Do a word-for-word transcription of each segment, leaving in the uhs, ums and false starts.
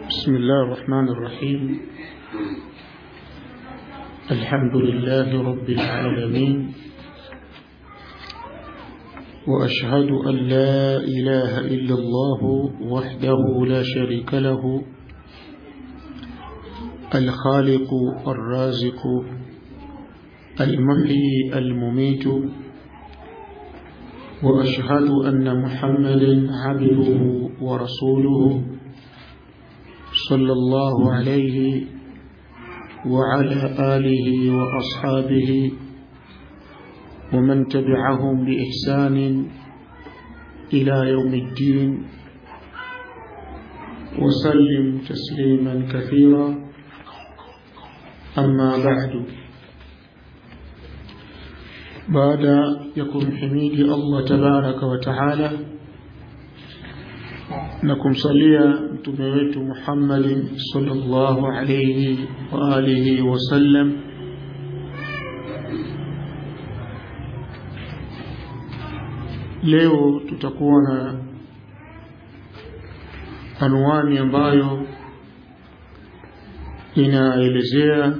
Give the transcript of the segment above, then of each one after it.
بسم الله الرحمن الرحيم. الحمد لله رب العالمين، وأشهد أن لا إله إلا الله وحده لا شريك له، الخالق الرازق المحيي المميت، وأشهد أن محمدا عبده ورسوله صلى الله عليه وعلى آله وأصحابه ومن تبعهم بإحسان إلى يوم الدين، وسلم تسليما كثيرا. أما بعد، بعد يكون حميد الله تبارك وتعالى نكم صليا متمويت محمد صلى الله عليه وآله وسلم. leo tutakuwa na anwani ambayo inaelezea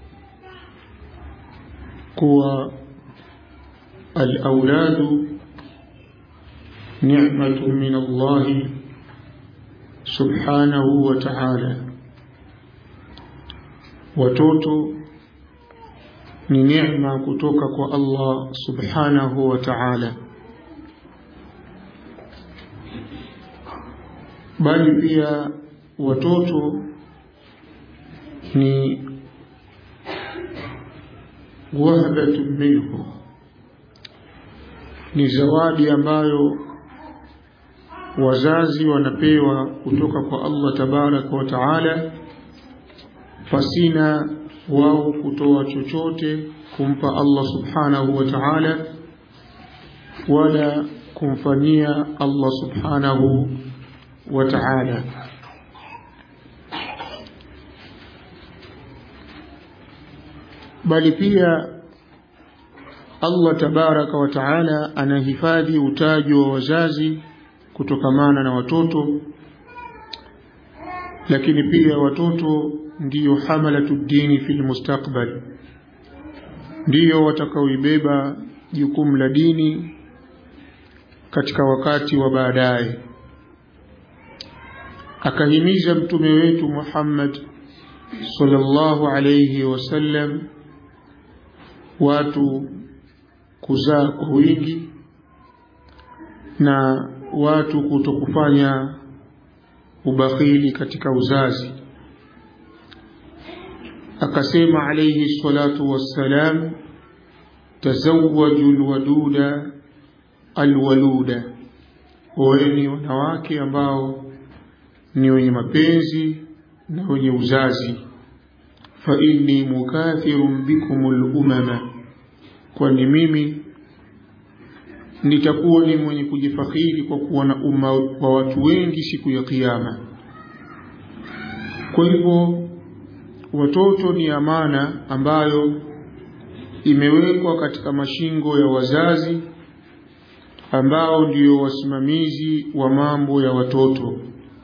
kuwa al-auladu ni'matun min Allah subhanahu wa ta'ala, watoto ni neema kutoka kwa Allah subhanahu wa ta'ala, bali pia watoto ni wahbatun minhu, ni zawadi ambayo wazazi wanapewa kutoka kwa Allah tabaraka wa taala, fasina wao kutoa chochote kumpa Allah subhanahu wa taala wala kumfanyia Allah subhanahu wa taala. Bali pia Allah tabaraka wa taala anahifadhi utaji wa wazazi kutokamana na watoto, lakini pia watoto ndiyo hamalatu dini fil mustakbal, ndiyo watakaoibeba jukumu la dini katika wakati wa baadaye. Akahimiza mtume wetu Muhammad sallallahu alayhi wasallam watu kuzaa kwa wingi na watu kutokufanya ubakhili katika uzazi. Akasema alayhi salatu wassalam, tazawwaju alwaduda alwaluda, oeni wanawake ambao ni wenye mapenzi na wenye uzazi. Fa inni mukathirun bikumul umama, kwani mimi nitakuwa ni mwenye kujifakhiri kwa kuwa na umma wa watu wengi siku ya kiyama. Kwa hivyo watoto ni amana ambayo imewekwa katika mashingo ya wazazi ambao ndio wasimamizi wa mambo ya watoto.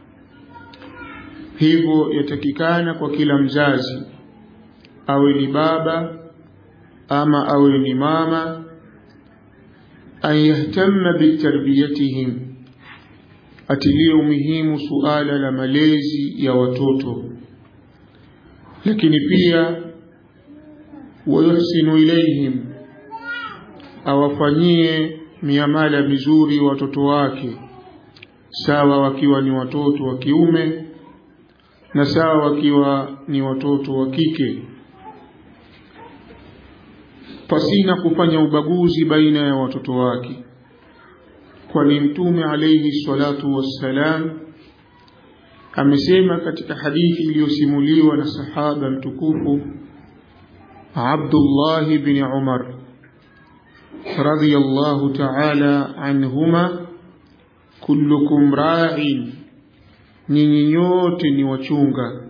Hivyo yatakikana kwa kila mzazi, awe ni baba ama awe ni mama, an yahtamma bitarbiyatihim, atilie umuhimu suala la malezi ya watoto, lakini pia wayuhsinu ilayhim, awafanyie miamala mizuri watoto wake, sawa wakiwa ni watoto wa kiume na sawa wakiwa ni watoto wa kike, pasina kufanya ubaguzi baina ya watoto wake. Kwani mtume alayhi salatu wassalam amesema katika hadithi iliyosimuliwa na sahaba mtukufu Abdullah ibn Umar radhiyallahu ta'ala anhuma, kullukum ra'in, nyinyi nyote ni wachunga,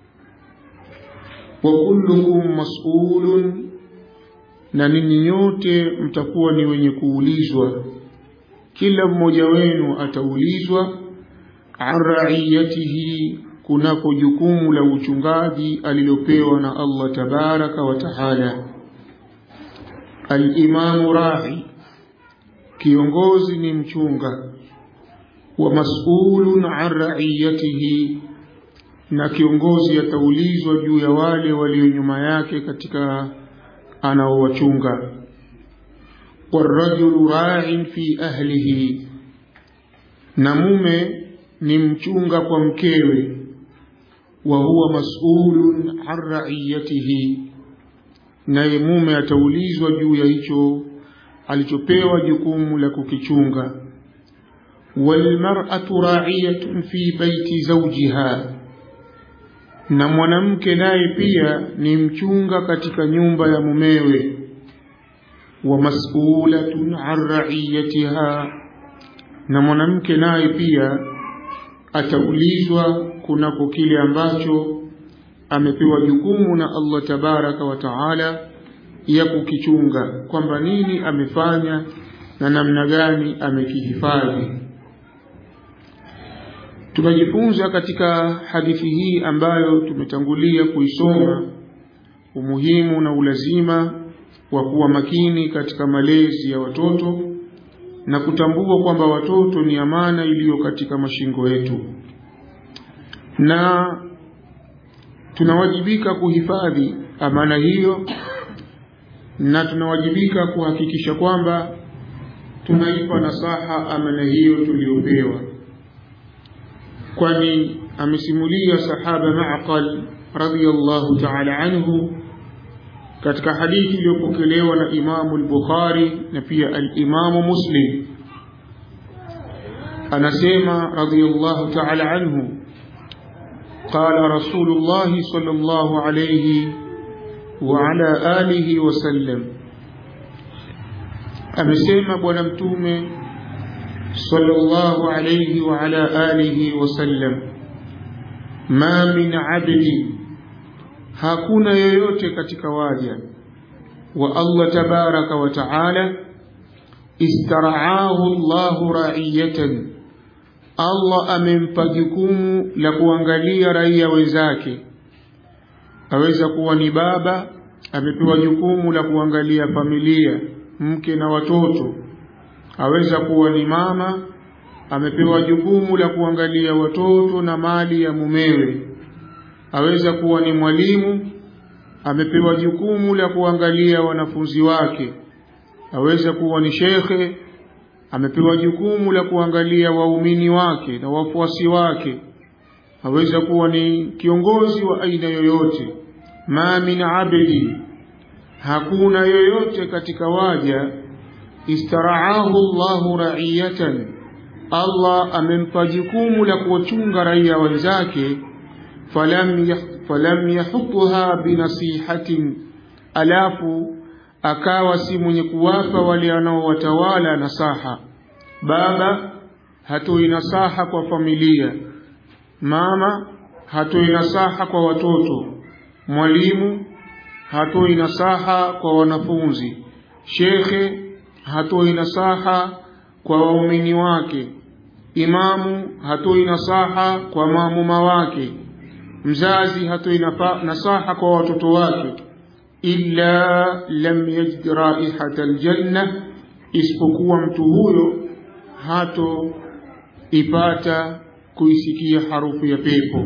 wa kullukum mas'ulun, na ninyi nyote mtakuwa ni wenye kuulizwa. Kila mmoja wenu ataulizwa an ra'iyatihi, kunako jukumu la uchungaji alilopewa na Allah tabaraka wa taala. Al-imamu ra'i, kiongozi ni mchunga, wa mas'ulun an ra'iyatihi, na kiongozi ataulizwa juu ya wale walio nyuma yake katika anaowachunga. Warajulu ra'in fi ahlihi, na mume ni mchunga kwa mkewe. Wa huwa mas'ulun an ra'iyatihi, naye mume ataulizwa juu ya hicho alichopewa jukumu la kukichunga. Wal mar'atu ra'iyatun fi baiti zawjiha, na mwanamke naye pia ni mchunga katika nyumba ya mumewe. Wa mas'ulatun an ra'iyatiha, na mwanamke naye pia ataulizwa kunako kile ambacho amepewa jukumu na Allah tabaraka wa taala ya kukichunga, kwamba nini amefanya na namna gani amekihifadhi. Tunajifunza katika hadithi hii ambayo tumetangulia kuisoma umuhimu na ulazima wa kuwa makini katika malezi ya watoto na kutambua kwamba watoto ni amana iliyo katika mashingo yetu, na tunawajibika kuhifadhi amana hiyo, na tunawajibika kuhakikisha kwamba tunaipa nasaha amana hiyo tuliyopewa. Kwani amesimulia sahaba Ma'qal radhiyallahu ta'ala anhu katika hadithi iliyopokelewa na Imamu al-Bukhari na pia al-Imamu Muslim, anasema radhiyallahu ta'ala anhu, qala Rasulullah sallallahu alayhi wa ala alihi wa sallam, amesema bwana mtume sallallahu alayhi wa ala alihi wa sallam, ma min abdi, hakuna yoyote katika waja wa Allah tabaraka wa taala, istaraahu Allahu ra'iyatan, Allah amempa jukumu la kuangalia raia wenzake. Aweza kuwa ni baba, amepewa jukumu la kuangalia familia, mke na watoto. Aweza kuwa ni mama, amepewa jukumu la kuangalia watoto na mali ya mumewe. Aweza kuwa ni mwalimu, amepewa jukumu la kuangalia wanafunzi wake. Aweza kuwa ni shekhe, amepewa jukumu la kuangalia waumini wake na wafuasi wake. Aweza kuwa ni kiongozi wa aina yoyote. Ma min abdi, hakuna yoyote katika waja, istaraahu Allahu ra'iyatan, Allah amempa jukumu la kuwachunga raia wenzake, falam yah, falam yahutha binasihatin, alafu akawa si mwenye kuwapa wale wanaowatawala nasaha. Baba hatoi nasaha kwa familia, mama hatoi nasaha kwa watoto, mwalimu hatoi nasaha kwa wanafunzi, shekhe hatoi nasaha kwa waumini wake, imamu hatoi nasaha kwa maamuma wake, mzazi hatoi nasaha kwa watoto wake. Illa lam yajid raihata aljanna, isipokuwa mtu huyo hato ipata kuisikia harufu ya pepo.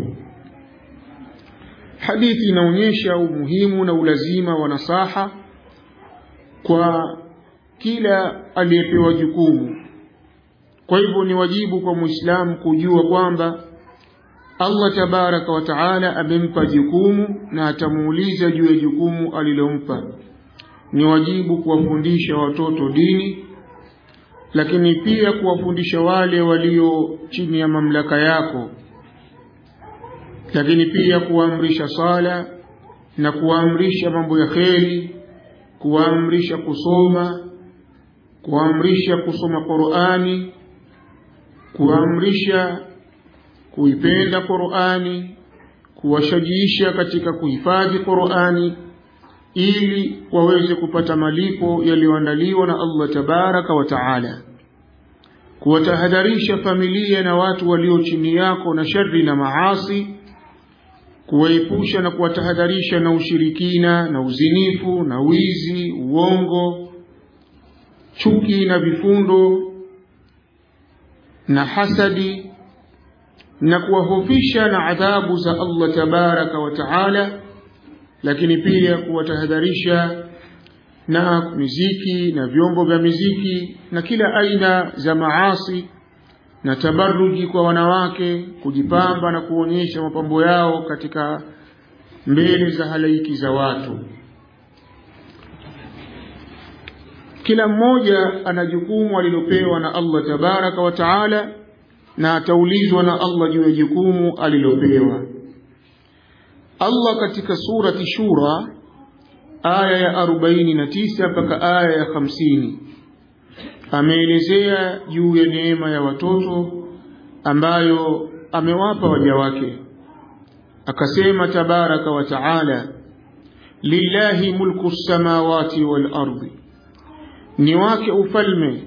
Hadithi inaonyesha umuhimu na ulazima wa nasaha kwa kila aliyepewa jukumu. Kwa hivyo ni wajibu kwa Muislamu kujua kwamba Allah tabaraka wa taala amempa jukumu na atamuuliza juu ya jukumu alilompa. Ni wajibu kuwafundisha watoto dini, lakini pia kuwafundisha wale walio chini ya mamlaka yako, lakini pia kuamrisha sala na kuamrisha mambo ya kheri, kuamrisha kusoma, kuamrisha kusoma Qur'ani, kuamrisha kuipenda Qur'ani, kuwashajiisha katika kuhifadhi Qur'ani ili waweze kupata malipo yaliyoandaliwa na Allah tabaraka wa taala. Kuwatahadharisha familia na watu walio chini yako na shari na maasi kuwaepusha na kuwatahadharisha na ushirikina na uzinifu na wizi, uongo, chuki na vifundo na hasadi, na kuwahofisha na adhabu za Allah tabaraka wa taala, lakini pia kuwatahadharisha na muziki na vyombo vya muziki na kila aina za maasi na tabarruji kwa wanawake, kujipamba na kuonyesha mapambo yao katika mbele za halaiki za watu. Kila mmoja ana jukumu alilopewa na Allah tabaraka wa taala, na ataulizwa na Allah juu ya jukumu alilopewa. Allah katika surati Shura aya ya arobaini na tisa mpaka aya ya hamsini ameelezea juu ya neema ya watoto ambayo amewapa waja wake. Akasema tabaraka wa taala, lillahi mulku samawati wal ardi, ni wake ufalme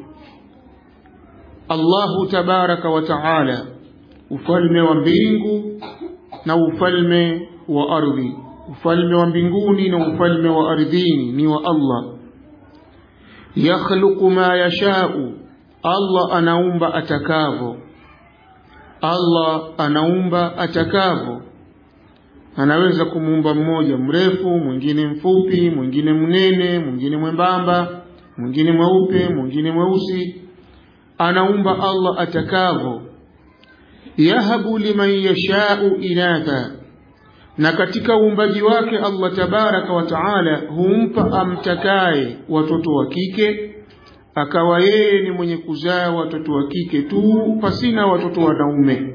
Allahu tabaraka wa taala, ufalme wa mbingu na ufalme wa ardhi. Ufalme wa mbinguni na ufalme wa ardhini ni wa Allah. Yakhluqu ma yashau, Allah anaumba atakavyo. Allah anaumba atakavyo. Anaweza kumuumba mmoja mrefu, mwingine mfupi, mwingine mnene, mwingine mwembamba, mwingine mweupe, mwingine mweusi. Anaumba Allah atakavyo. Yahabu liman yashau inatha, na katika uumbaji wake Allah tabaraka wa taala humpa amtakaye watoto wa kike, akawa yeye ni mwenye kuzaa watoto wa kike tu pasina watoto wanaume.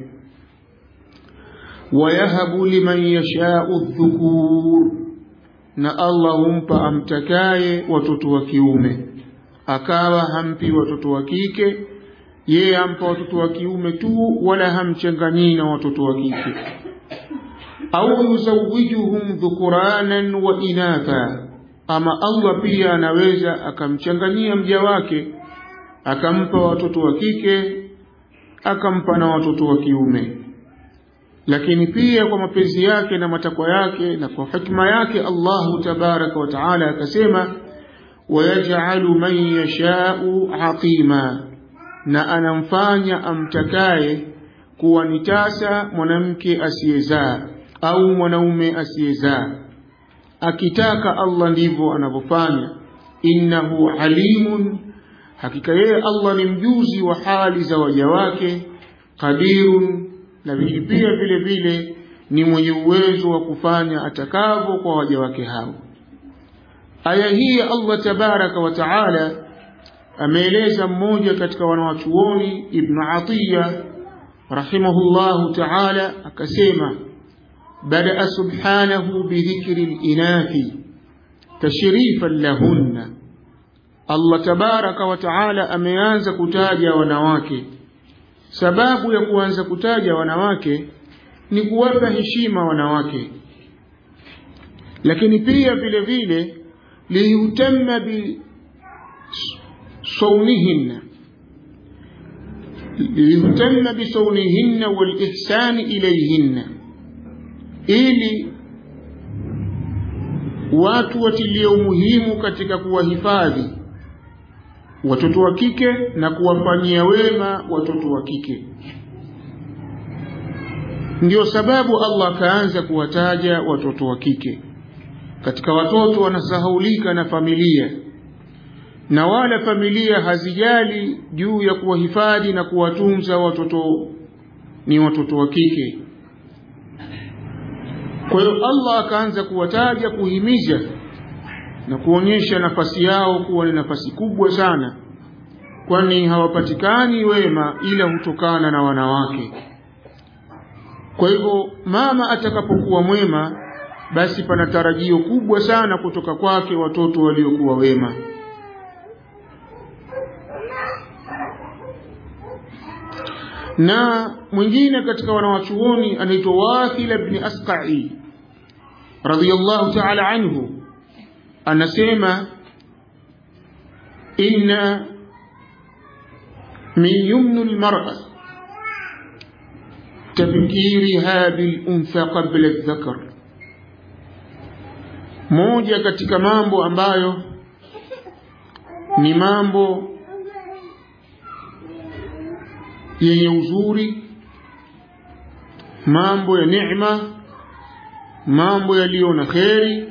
Wayahabu liman yashau dhukur, na Allah humpa amtakaye watoto wa kiume, akawa hampi watoto wa kike, yeye ampa watoto wa kiume tu, wala hamchanganyii na watoto wa kike. Au yuzawijuhum dhukuranan wa inatha, ama Allah pia anaweza akamchanganyia mja wake, akampa watoto wa kike akampa na watoto wa kiume. Lakini pia kwa mapenzi yake na matakwa yake na kwa hikma yake Allahu tabaraka wa taala akasema, wayaj'alu man yasha'u aqima, na anamfanya amtakaye kuwa ni tasa, mwanamke asiyezaa au mwanaume asiyezaa. Akitaka Allah ndivyo anavyofanya. Innahu alimun, hakika yeye Allah ni mjuzi wa hali za waja wake. Qadirun, na pia vile vile ni mwenye uwezo wa kufanya atakavyo kwa waja wake hao. Aya hii Allah tabaraka wa taala ameeleza mmoja katika wanawachuoni, Ibn Atiyya rahimahullahu taala, akasema, bada subhanahu bidhikri al-inathi tashrifan lahunna, Allah tabaraka wa taala ameanza kutaja wanawake. Sababu ya kuanza kutaja wanawake ni kuwapa heshima wanawake, lakini pia vile vile liyutamma bi sawnihinna liyutamma bi sawnihinna wal ihsan ilayhinna, ili watu watilie umuhimu katika kuwahifadhi watoto wa kike na kuwafanyia wema watoto wa kike. Ndio sababu Allah kaanza kuwataja watoto wa kike. Katika watoto wanasahaulika na familia, na wala familia hazijali juu ya kuwahifadhi na kuwatunza watoto ni watoto wa kike. Kwa hiyo Allah akaanza kuwataja, kuhimiza na kuonyesha nafasi yao kuwa ni nafasi kubwa sana, kwani hawapatikani wema ila hutokana na wanawake. Kwa hivyo mama atakapokuwa mwema, basi pana tarajio kubwa sana kutoka kwake watoto waliokuwa wema. Na mwingine katika wanawachuoni anaitwa Wathila ibn Asqa'i radiyallahu ta'ala anhu, anasema, inna min yumnul mar'a tabkiriha bil untha qabla adh-dhakar. Moja katika mambo ambayo ni mambo yenye uzuri, mambo ya neema, mambo yaliyo na kheri,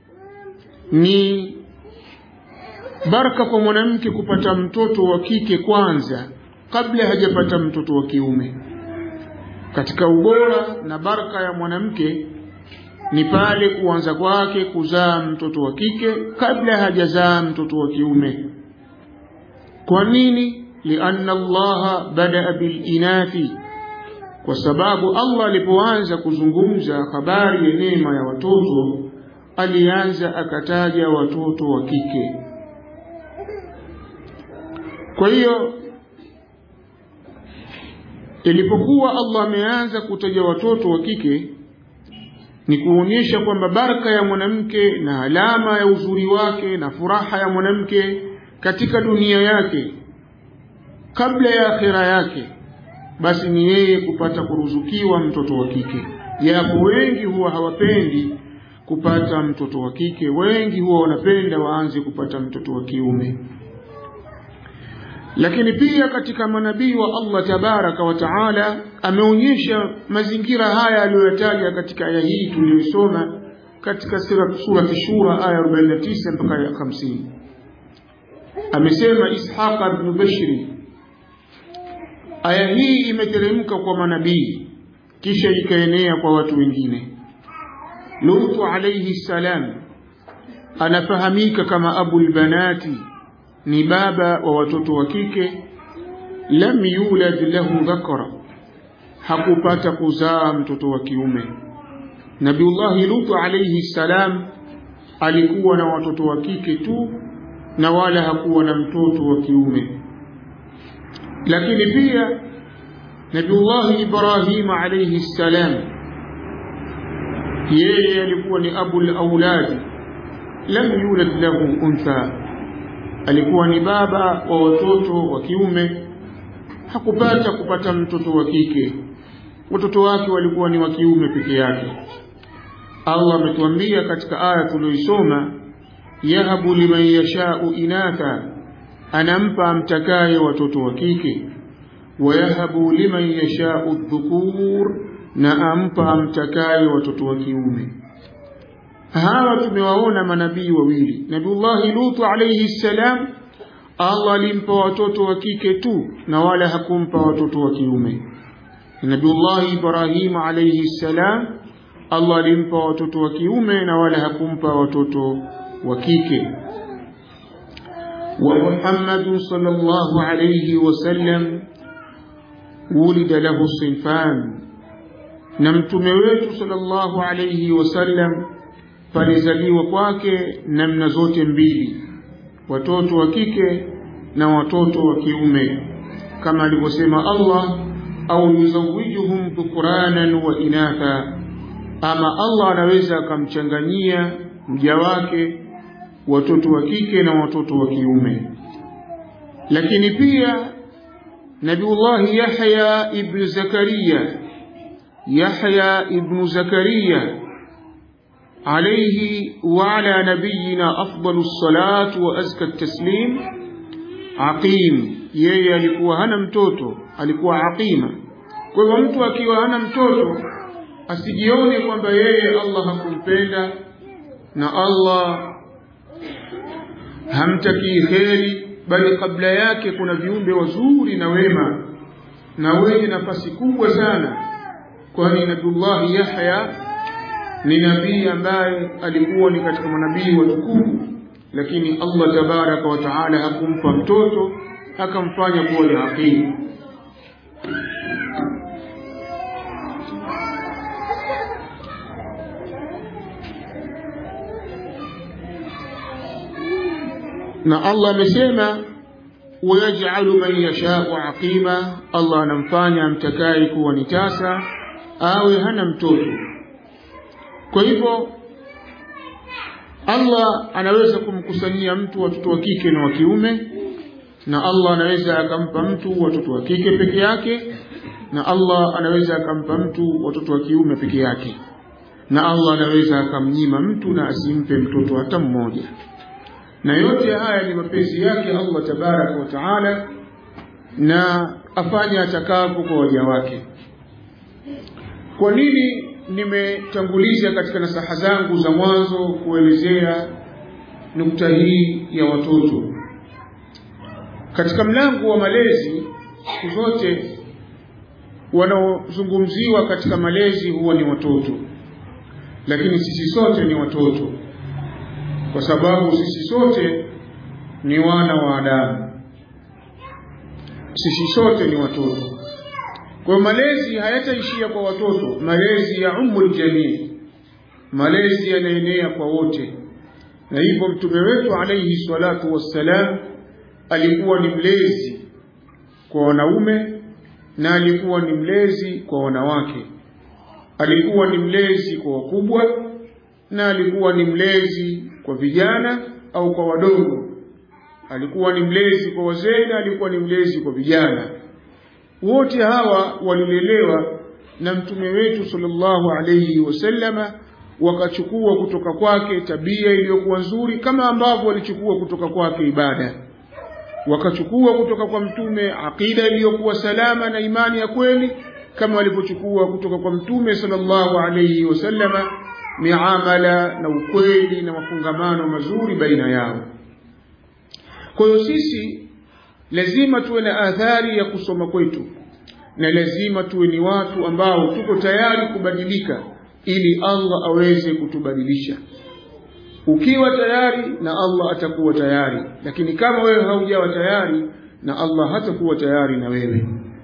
ni baraka kwa mwanamke kupata mtoto wa kike kwanza kabla hajapata mtoto wa kiume. Katika ubora na baraka ya mwanamke ni pale kuanza kwake kuzaa mtoto wa kike kabla hajazaa mtoto wa kiume. Kwa nini? Lianna Allah badaa bil inathi, kwa sababu Allah alipoanza kuzungumza habari ya neema ya watoto alianza akataja watoto wa kike. Kwa hiyo ilipokuwa Allah ameanza kutaja watoto wa kike ni kuonyesha kwamba baraka ya mwanamke na alama ya uzuri wake na furaha ya mwanamke katika dunia yake kabla ya akhira yake basi ni yeye kupata kuruzukiwa mtoto wa kike. Yapo wengi huwa hawapendi kupata mtoto wa kike, wengi huwa wanapenda waanze kupata mtoto wa kiume. Lakini pia katika manabii wa Allah tabaraka wa taala ameonyesha mazingira haya aliyotaja katika aya hii tuliyosoma katika sura Shura aya arobaini na tisa mpaka hamsini. Amesema Ishaq ibn Bashri. Aya hii imeteremka kwa manabii kisha ikaenea kwa watu wengine. Lutu alayhi salam anafahamika kama Abul Banati, ni baba wa watoto wa kike. Lam yulad lahu dhakara, hakupata kuzaa mtoto wa kiume. Nabiullah Lutu alayhi salam alikuwa na watoto wa kike tu na wala hakuwa na mtoto wa kiume. Lakini pia Nabiullah Ibrahim alayhi salam yeye alikuwa ni abul aulad, lam yulad lahu untha, alikuwa ni baba wa watoto wa kiume, hakupata kupata mtoto wa kike. Watoto wake walikuwa ni wa kiume peke yake. Allah ametuambia katika aya tuliyosoma, yahabu liman yasha'u inatha, anampa amtakaye watoto wa kike, wa yahabu liman yasha'u dhukur, na ampa amtakaye watoto wa kiume. Hawa tumewaona manabii wawili. Nabiullah Lutu alayhi salam Allah alimpa watoto wa kike tu na wala hakumpa watoto wa kiume. Nabiullah Ibrahim alayhi salam Allah alimpa watoto wa kiume na wala hakumpa watoto wa kike. Wa Muhammad sallallahu alayhi wasallam wulida lahu sinfan, na mtume wetu sallallahu alayhi wasallam palizaliwa kwake namna zote mbili, watoto wa kike na watoto wa kiume, kama alivyosema Allah, au yuzawijuhum dhukuranan wa inatha, ama Allah anaweza akamchanganyia mja wake watoto wa kike na watoto wa kiume. Lakini pia Nabiullah Yahya ibn Zakaria, Yahya ibn Zakaria عليه وعلى نبينا أفضل الصلاة وأزكى التسليم عقيم. yeye alikuwa hana mtoto, alikuwa aqima. Kwa hivyo mtu akiwa hana mtoto asijione kwamba yeye Allah hakumpenda na Allah hamtakii kheri, bali kabla yake kuna viumbe wazuri na wema na wenye nafasi kubwa sana. Kwani Nabiullah Yahya ni nabii ambaye alikuwa ni katika manabii watukufu, lakini Allah tabaraka wa taala hakumpa mtoto, akamfanya kuwa ni aqim. Na Allah amesema wayaj'alu man yasha'u aqima, Allah anamfanya amtakaye kuwa ni tasa awe hana mtoto. Kwa hivyo Allah anaweza kumkusanyia mtu watoto wa kike na wa kiume, na Allah anaweza akampa mtu watoto wa kike peke yake, na Allah anaweza akampa mtu watoto wa kiume peke yake, na Allah anaweza akamnyima mtu na asimpe mtoto hata mmoja. Na yote haya ni mapenzi yake Allah tabaraka wa taala, na afanya atakavyo kwa waja wake. Kwa nini nimetanguliza katika nasaha zangu za mwanzo kuelezea nukta hii ya watoto? Katika mlango wa malezi, siku zote wanaozungumziwa katika malezi huwa ni watoto, lakini sisi sote ni watoto, kwa sababu sisi sote ni wana wa Adamu. Sisi sote ni watoto. Kwa malezi hayataishia kwa watoto, malezi ya umul jamii, malezi yanaenea kwa wote. Na hivyo mtume wetu alayhi salatu wassalam alikuwa ni mlezi kwa wanaume na alikuwa ni mlezi kwa wanawake. Alikuwa ni mlezi kwa wakubwa na alikuwa ni mlezi kwa vijana au kwa wadogo. Alikuwa ni mlezi kwa wazee na alikuwa ni mlezi kwa vijana. Wote hawa walilelewa na mtume wetu sallallahu alayhi wasallama, wakachukua kutoka kwake tabia iliyokuwa nzuri kama ambavyo walichukua kutoka kwake ibada. Wakachukua kutoka kwa mtume aqida iliyokuwa salama na imani ya kweli kama walivyochukua kutoka kwa mtume sallallahu alayhi wasallama miamala na ukweli na mafungamano mazuri baina yao. Kwa hiyo sisi lazima tuwe na athari ya kusoma kwetu, na lazima tuwe ni watu ambao tuko tayari kubadilika ili Allah aweze kutubadilisha. Ukiwa tayari na Allah atakuwa tayari, lakini kama wewe haujawa tayari na Allah hatakuwa tayari na wewe.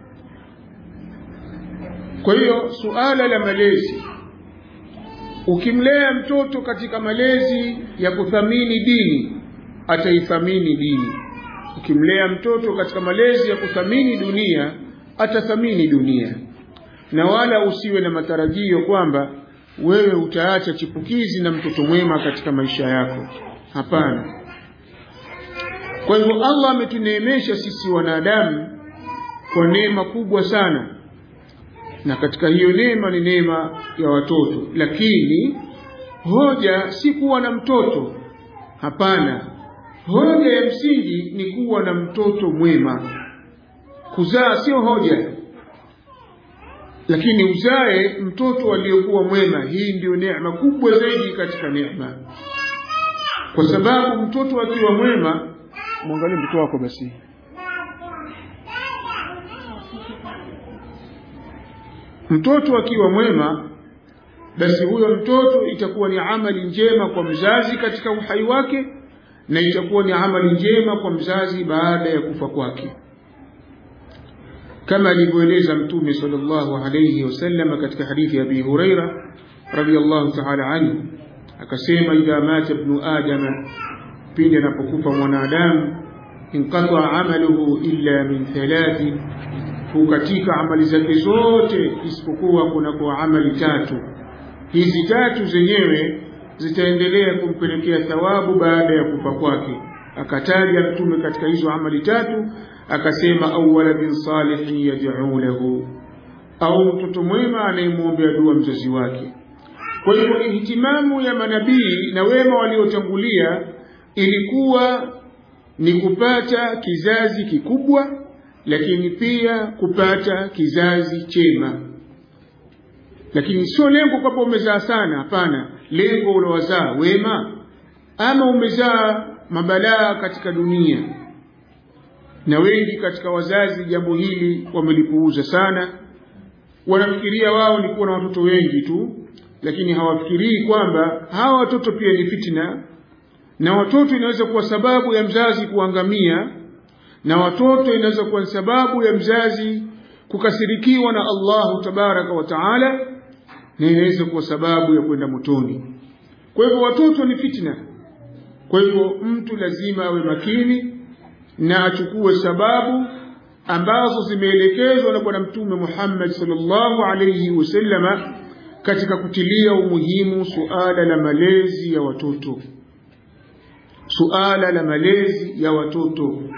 Kwa hiyo suala la malezi, ukimlea mtoto katika malezi ya kuthamini dini, ataithamini dini. Ukimlea mtoto katika malezi ya kuthamini dunia, atathamini dunia. Na wala usiwe na matarajio kwamba wewe utaacha chipukizi na mtoto mwema katika maisha yako. Hapana. Kwa hivyo Allah ametuneemesha sisi wanadamu kwa neema kubwa sana, na katika hiyo neema ni neema ya watoto. Lakini hoja si kuwa na mtoto, hapana. Hoja ya msingi ni kuwa na mtoto mwema. Kuzaa sio hoja, lakini uzae mtoto aliyokuwa mwema. Hii ndio neema kubwa zaidi katika neema, kwa sababu mtoto akiwa mwema, muangalie mtoto wako basi, mtoto akiwa mwema, basi huyo mtoto itakuwa ni amali njema kwa mzazi katika uhai wake, na itakuwa ni amali njema kwa mzazi baada ya kufa kwake, kama alivyoeleza mtume sallallahu alayhi wasallam katika hadithi ya Abi Huraira radhiyallahu ta'ala anhu, akasema idha mata ibn adam, pindi anapokufa mwanadamu, inqata amaluhu illa min thalathi, hukatika amali zake zote isipokuwa kuna kwa amali tatu. Hizi tatu zenyewe zitaendelea kumpelekea thawabu baada ya kufa kwake. Akataja mtume katika hizo amali tatu, akasema awwala bin salihin yad'u lahu, au mtoto mwema anayemwombea dua mzazi wake. Kwa hivyo ihtimamu ya manabii na wema waliotangulia ilikuwa ni kupata kizazi kikubwa, lakini pia kupata kizazi chema. Lakini sio lengo kwamba umezaa sana, hapana. Lengo ulowazaa wema, ama umezaa mabalaa katika dunia. Na wengi katika wazazi jambo hili wamelipuuza sana. Wanafikiria wao ni kuwa na watoto wengi tu, lakini hawafikirii kwamba hawa watoto pia ni fitna, na watoto inaweza kuwa sababu ya mzazi kuangamia, na watoto inaweza kuwa sababu ya mzazi kukasirikiwa na Allahu tabaraka wa taala, na inaweza kuwa sababu ya kwenda motoni. Kwa hivyo watoto ni fitna. Kwa hivyo mtu lazima awe makini na achukue sababu ambazo zimeelekezwa na Bwana Mtume Muhammad sallallahu alayhi wasallama katika kutilia umuhimu suala la malezi ya watoto. Suala la malezi ya watoto.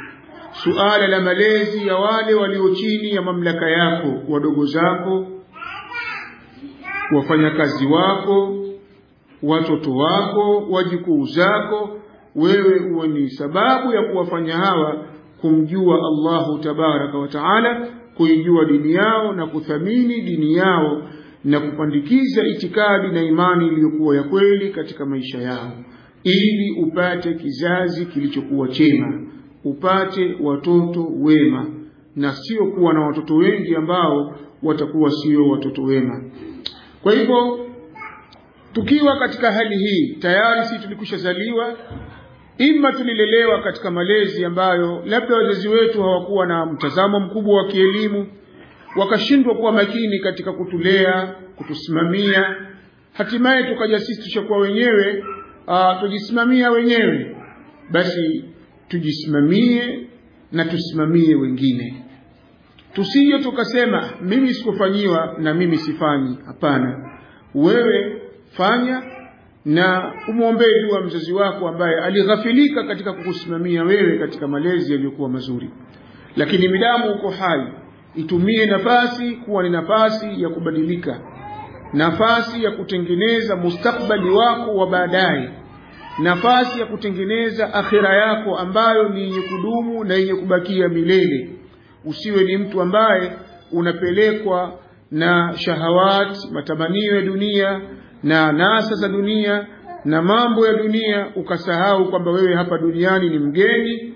suala la malezi ya wale walio chini ya mamlaka yako, wadogo zako, wafanyakazi wako, watoto wako, wajukuu zako, wewe uwe ni sababu ya kuwafanya hawa kumjua Allahu tabaraka wa taala, kuijua dini yao na kuthamini dini yao na kupandikiza itikadi na imani iliyokuwa ya kweli katika maisha yao, ili upate kizazi kilichokuwa chema, upate watoto wema, na sio kuwa na watoto wengi ambao watakuwa sio watoto wema. Kwa hivyo tukiwa katika hali hii, tayari sisi tulikushazaliwa, ima tulilelewa katika malezi ambayo labda wazazi wetu hawakuwa na mtazamo mkubwa wa kielimu, wakashindwa kuwa makini katika kutulea, kutusimamia, hatimaye tukaja sisi tushakuwa wenyewe, uh, tujisimamia wenyewe. Basi tujisimamie na tusimamie wengine. Tusije tukasema mimi sikufanyiwa na mimi sifanyi. Hapana, wewe fanya na umuombee dua mzazi wako ambaye alighafilika katika kukusimamia wewe katika malezi yaliyokuwa mazuri. Lakini midamu uko hai, itumie nafasi kuwa ni nafasi ya kubadilika, nafasi ya kutengeneza mustakbali wako wa baadaye, nafasi ya kutengeneza akhira yako ambayo ni yenye kudumu na yenye kubakia milele. Usiwe ni mtu ambaye unapelekwa na shahawat, matamanio ya dunia na nasa za dunia na mambo ya dunia, ukasahau kwamba wewe hapa duniani ni mgeni,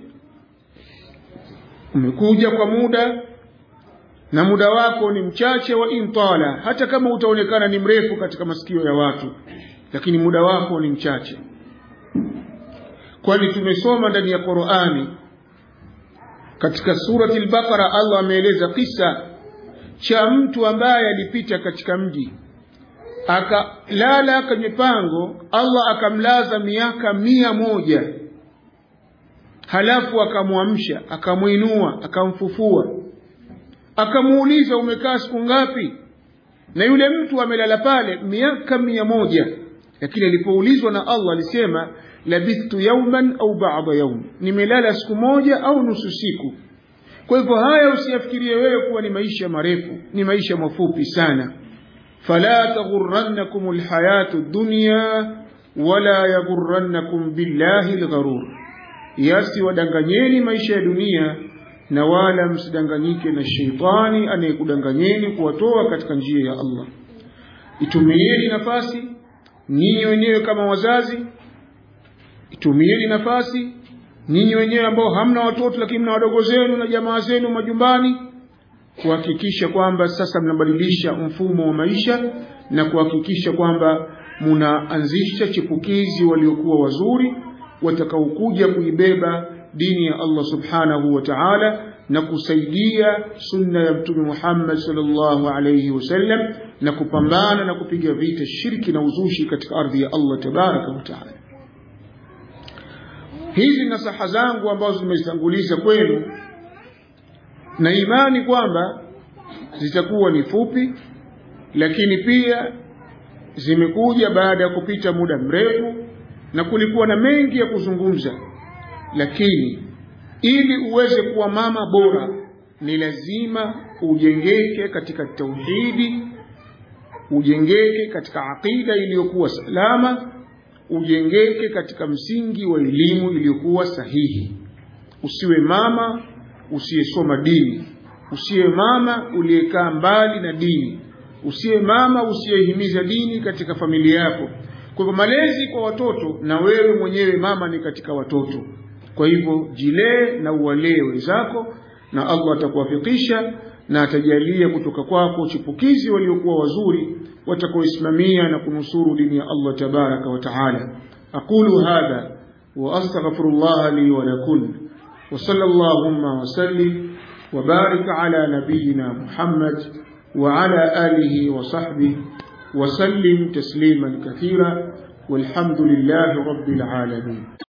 umekuja kwa muda na muda wako ni mchache wa intala. Hata kama utaonekana ni mrefu katika masikio ya watu, lakini muda wako ni mchache. Kwani tumesoma ndani ya Qur'ani katika surati al-Baqara, Allah ameeleza kisa cha mtu ambaye alipita katika mji, akalala kwenye pango, Allah akamlaza miaka mia moja, halafu akamwamsha, akamuinua, akamfufua, akamuuliza umekaa siku ngapi? Na yule mtu amelala pale miaka mia moja, lakini alipoulizwa na Allah alisema labithtu yawman au ba'da yawm, nimelala siku moja au nusu siku. Kwa hivyo haya usiyafikirie wewe kuwa ni maisha marefu, ni maisha mafupi sana. Fala taghurrannakum alhayatu ad-dunya wala yaghurrannakum billahi al-gharur, yasi wadanganyeni maisha ya dunia na wala msidanganyike na sheitani anayekudanganyeni kuwatoa katika njia ya Allah. Itumieni nafasi ninyi wenyewe kama wazazi, itumieni nafasi ninyi wenyewe ambao hamna watoto lakini mna wadogo zenu na jamaa zenu majumbani, kuhakikisha kwamba sasa mnabadilisha mfumo wa maisha na kuhakikisha kwamba mnaanzisha chipukizi waliokuwa wazuri watakaokuja kuibeba dini ya Allah subhanahu wa ta'ala na kusaidia sunna ya Mtume Muhammad sallallahu alayhi wasallam na kupambana na kupiga vita shirki na uzushi katika ardhi ya Allah tabaraka wa ta'ala. Hizi nasaha zangu ambazo nimezitanguliza kwenu, na imani kwamba zitakuwa ni fupi, lakini pia zimekuja baada ya kupita muda mrefu na kulikuwa na mengi ya kuzungumza. Lakini ili uweze kuwa mama bora ni lazima ujengeke katika tauhidi, ujengeke katika aqida iliyokuwa salama, ujengeke katika msingi wa elimu iliyokuwa sahihi. Usiwe mama usiyesoma dini, usiwe mama uliyekaa mbali na dini, usiwe mama usiyehimiza dini katika familia yako. Kwa hivyo malezi kwa watoto, na wewe mwenyewe mama ni katika watoto. Kwa hivyo jilee na uwalee wenzako, na Allah atakuwafikisha na atajalia kutoka kwako chipukizi waliokuwa wazuri watakaoisimamia na kunusuru dini ya Allah tabaraka wa taala. Aqulu hadha wa astaghfirullah li wa lakum wa sallallahu wa sallim wa barik ala nabiyyina Muhammad wa ala alihi wa sahbihi wa sallim tasliman kathira walhamdulillahi rabbil alamin.